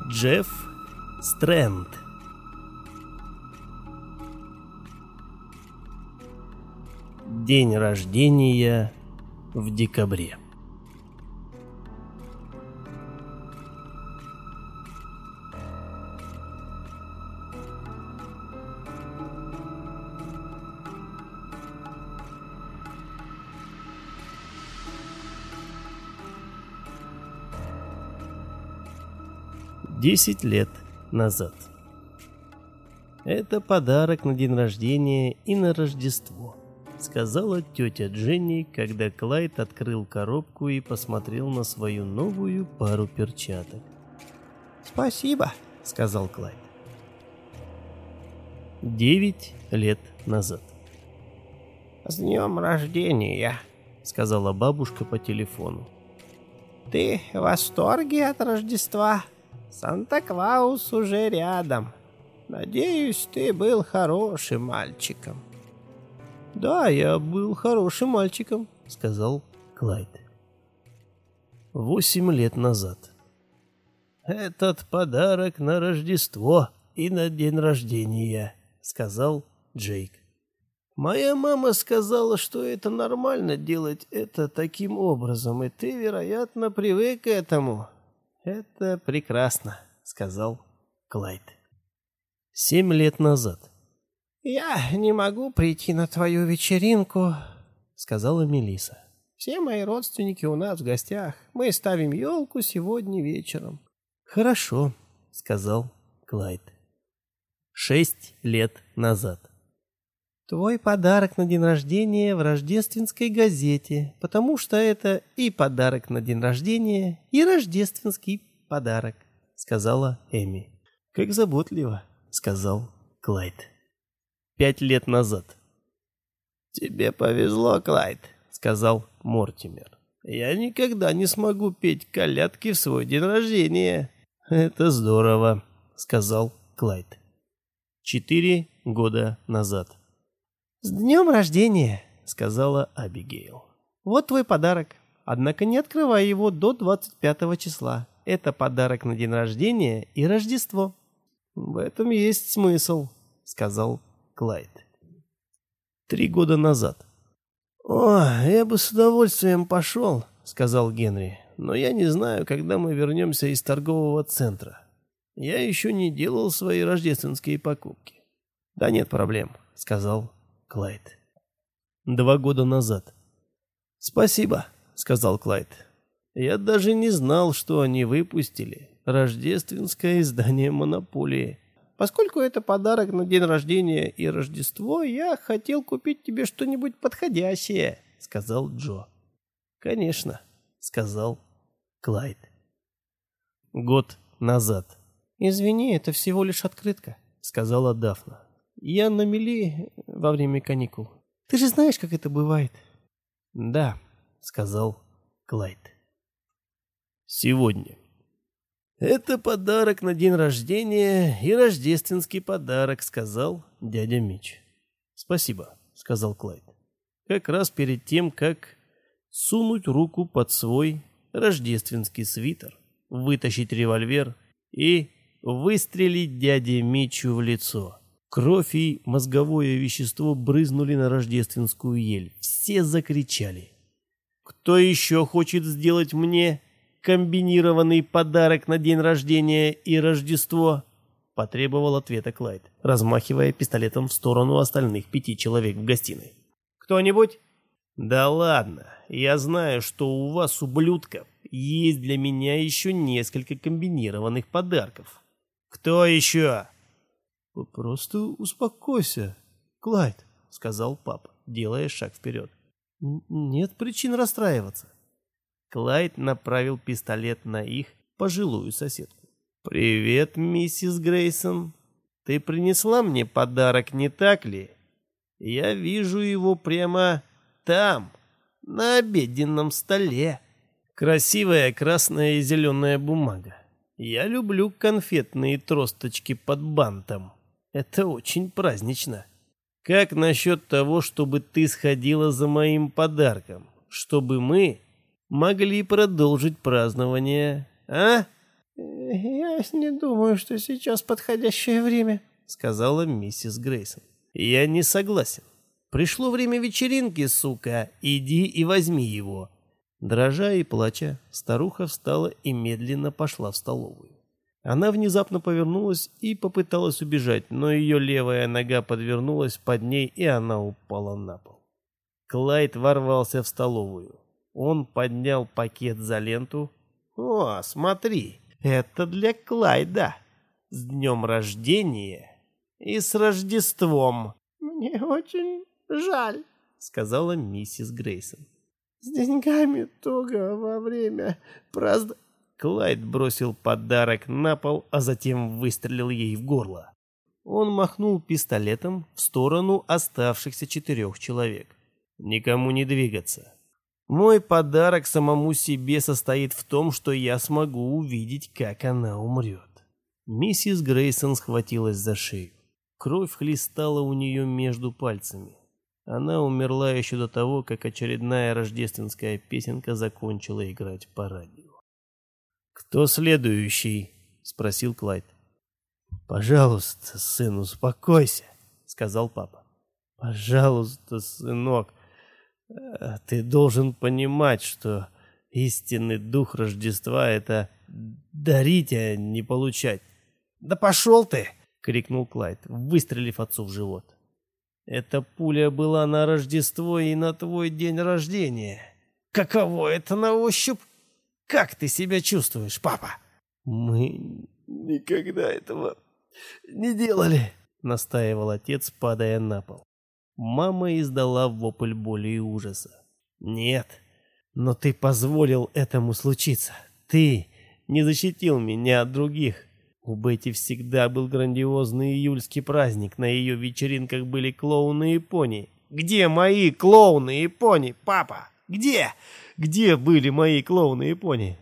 Джефф Стрэнд. День рождения в декабре. Десять лет назад. Это подарок на день рождения и на Рождество, сказала тетя Дженни, когда Клайд открыл коробку и посмотрел на свою новую пару перчаток. «Спасибо», — сказал Клайд. 9 лет назад. «С днем рождения», — сказала бабушка по телефону. «Ты в восторге от Рождества? Санта-Клаус уже рядом. Надеюсь, ты был хорошим мальчиком». «Да, я был хорошим мальчиком», — сказал Клайд. 8 лет назад. «Этот подарок на Рождество и на день рождения», — сказал Джейк. «Моя мама сказала, что это нормально делать это таким образом, и ты, вероятно, привык к этому». «Это прекрасно», — сказал Клайд. 7 лет назад. «Я не могу прийти на твою вечеринку», — сказала Мелисса. «Все мои родственники у нас в гостях. Мы ставим елку сегодня вечером». «Хорошо», — сказал Клайд. 6 лет назад. «Твой подарок на день рождения в рождественской газете, потому что это и подарок на день рождения, и рождественский подарок», — сказала Эми. «Как заботливо», — сказал Клайд. 5 лет назад. «Тебе повезло, Клайд», — сказал Мортимер. «Я никогда не смогу петь колядки в свой день рождения». «Это здорово», — сказал Клайд. 4 года назад. «С днем рождения», — сказала Абигейл. «Вот твой подарок. Однако не открывай его до 25 числа. Это подарок на день рождения и Рождество». «В этом есть смысл», — сказал Клайд. 3 года назад. «О, я бы с удовольствием пошел», — сказал Генри, «но я не знаю, когда мы вернемся из торгового центра. Я еще не делал свои рождественские покупки». «Да нет проблем», — сказал Клайд. 2 года назад. «Спасибо», — сказал Клайд. «Я даже не знал, что они выпустили рождественское издание «Монополии». Поскольку это подарок на день рождения и Рождество, я хотел купить тебе что-нибудь подходящее», — сказал Джо. «Конечно», — сказал Клайд. Год назад. «Извини, это всего лишь открытка», — сказала Дафна. «Я на мели во время каникул. Ты же знаешь, как это бывает». «Да», — сказал Клайд. Сегодня. «Это подарок на день рождения и рождественский подарок», — сказал дядя Мич. «Спасибо», — сказал Клайд. Как раз перед тем, как сунуть руку под свой рождественский свитер, вытащить револьвер и выстрелить дяде Мичу в лицо. Кровь и мозговое вещество брызнули на рождественскую ель. Все закричали. «Кто еще хочет сделать мне комбинированный подарок на день рождения и Рождество?» — потребовал ответа Клайд, размахивая пистолетом в сторону остальных 5 человек в гостиной. «Кто-нибудь?» «Да ладно, я знаю, что у вас, ублюдков, есть для меня еще несколько комбинированных подарков. Кто еще?» «Просто успокойся, Клайд», — сказал папа, делая шаг вперед. «Нет причин расстраиваться». Клайд направил пистолет на их пожилую соседку. «Привет, миссис Грейсон. Ты принесла мне подарок, не так ли? Я вижу его прямо там, на обеденном столе. Красивая красная и зеленая бумага. Я люблю конфетные тросточки под бантом. Это очень празднично. Как насчет того, чтобы ты сходила за моим подарком, чтобы мы могли продолжить празднование, а?» «Я не думаю, что сейчас подходящее время», — сказала миссис Грейсон. «Я не согласен. Пришло время вечеринки, сука. Иди и возьми его». Дрожа и плача, старуха встала и медленно пошла в столовую. Она внезапно повернулась и попыталась убежать, но ее левая нога подвернулась под ней, и она упала на пол. Клайд ворвался в столовую. Он поднял пакет за ленту. «О, смотри, это для Клайда. С днем рождения и с Рождеством!» «Мне очень жаль», — сказала миссис Грейсон. «С деньгами туго во время празднования». Клайд бросил подарок на пол, а затем выстрелил ей в горло. Он махнул пистолетом в сторону оставшихся 4 человек. «Никому не двигаться. Мой подарок самому себе состоит в том, что я смогу увидеть, как она умрет». Миссис Грейсон схватилась за шею. Кровь хлестала у нее между пальцами. Она умерла еще до того, как очередная рождественская песенка закончила играть по радио. «Кто следующий?» — спросил Клайд. «Пожалуйста, сын, успокойся», — сказал папа. «Пожалуйста, сынок, ты должен понимать, что истинный дух Рождества — это дарить, а не получать». «Да пошел ты!» — крикнул Клайд, выстрелив отцу в живот. «Эта пуля была на Рождество и на твой день рождения». «Каково это на ощупь? Как ты себя чувствуешь, папа?» «Мы никогда этого не делали», — настаивал отец, падая на пол. Мама издала вопль боли и ужаса. «Нет, но ты позволил этому случиться. Ты не защитил меня от других. У Бетти всегда был грандиозный июльский праздник. На ее вечеринках были клоуны и пони». «Где мои клоуны и пони, папа? Где? Где были мои клоуны и пони?»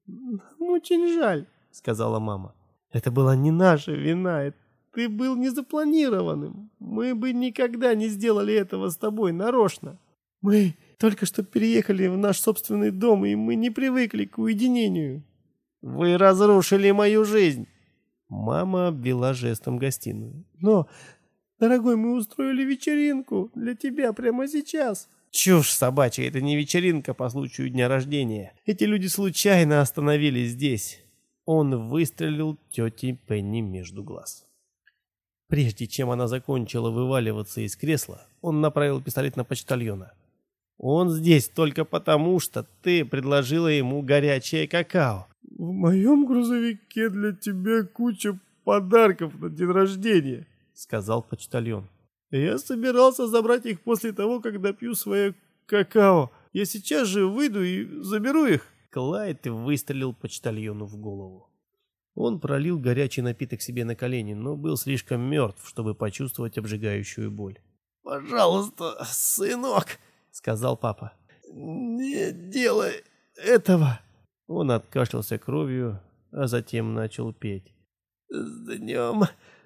«Очень жаль», — сказала мама. «Это была не наша вина. Ты был незапланированным. Мы бы никогда не сделали этого с тобой нарочно. Мы только что переехали в наш собственный дом, и мы не привыкли к уединению». «Вы разрушили мою жизнь!» Мама обвела жестом гостиную. «Но, дорогой, мы устроили вечеринку для тебя прямо сейчас». «Чушь собачья, это не вечеринка по случаю дня рождения. Эти люди случайно остановились здесь». Он выстрелил тете Пенни между глаз. Прежде чем она закончила вываливаться из кресла, он направил пистолет на почтальона. «Он здесь только потому, что ты предложила ему горячее какао». «В моем грузовике для тебя куча подарков на день рождения», — сказал почтальон. «Я собирался забрать их после того, как допью свое какао. Я сейчас же выйду и заберу их». Клайд выстрелил почтальону в голову. Он пролил горячий напиток себе на колени, но был слишком мертв, чтобы почувствовать обжигающую боль. «Пожалуйста, сынок», — сказал папа, — «не делай этого». Он откашлялся кровью, а затем начал петь. «С днем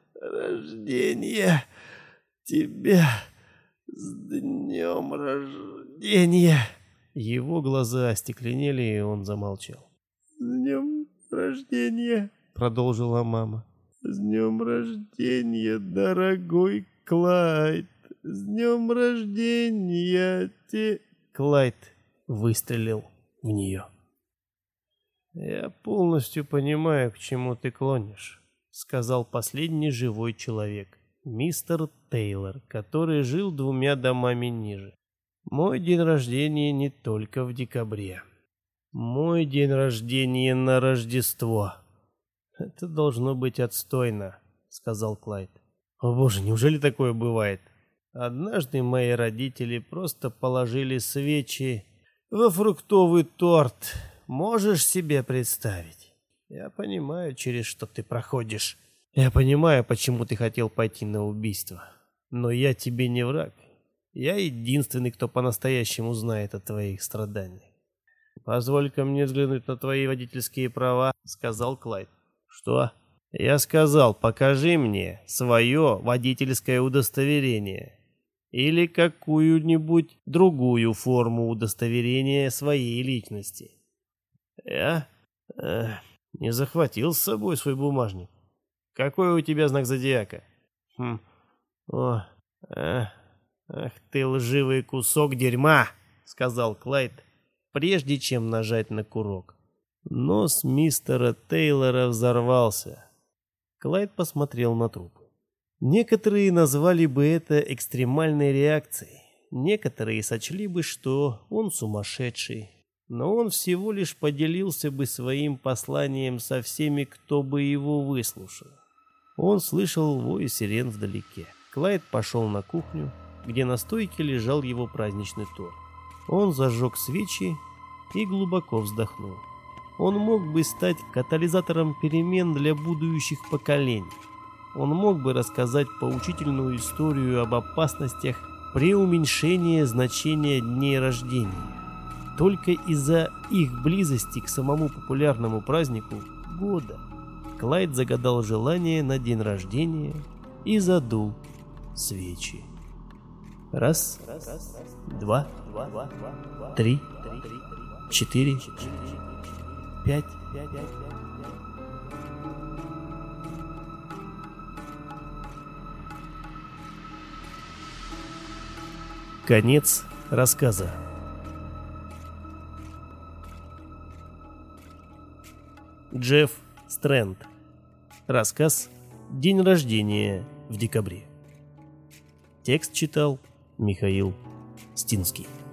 рождения тебя! С днем рождения!» Его глаза остекленели, и он замолчал. «С днем рождения!» — продолжила мама. «С днем рождения, дорогой Клайд! С днем рождения те...» Клайд выстрелил в нее. «Я полностью понимаю, к чему ты клонишь», — сказал последний живой человек, мистер Тейлор, который жил 2 домами ниже. «Мой день рождения не только в декабре. Мой день рождения на Рождество». «Это должно быть отстойно», — сказал Клайд. «О боже, неужели такое бывает? Однажды мои родители просто положили свечи во фруктовый торт. Можешь себе представить? Я понимаю, через что ты проходишь. Я понимаю, почему ты хотел пойти на убийство. Но я тебе не враг. Я единственный, кто по-настоящему знает о твоих страданиях. Позволь-ка мне взглянуть на твои водительские права», — сказал Клайд. «Что?» «Я сказал, покажи мне свое водительское удостоверение. Или какую-нибудь другую форму удостоверения своей личности». Не захватил с собой свой бумажник. Какой у тебя знак зодиака? Ах ты лживый кусок дерьма, сказал Клайд, прежде чем нажать на курок. Нос мистера Тейлора взорвался. Клайд посмотрел на трупы. Некоторые назвали бы это экстремальной реакцией. Некоторые сочли бы, что он сумасшедший. Но он всего лишь поделился бы своим посланием со всеми, кто бы его выслушал. Он слышал вой сирен вдалеке. Клайд пошел на кухню, где на стойке лежал его праздничный торт. Он зажег свечи и глубоко вздохнул. Он мог бы стать катализатором перемен для будущих поколений. Он мог бы рассказать поучительную историю об опасностях при уменьшении значения дней рождения. Только из-за их близости к самому популярному празднику года Клайд загадал желание на день рождения и задул свечи. Раз, два, три, 4, 5. Конец рассказа. Джефф Стрэнд. Рассказ «День рождения в декабре». Текст читал Михаил Стинский.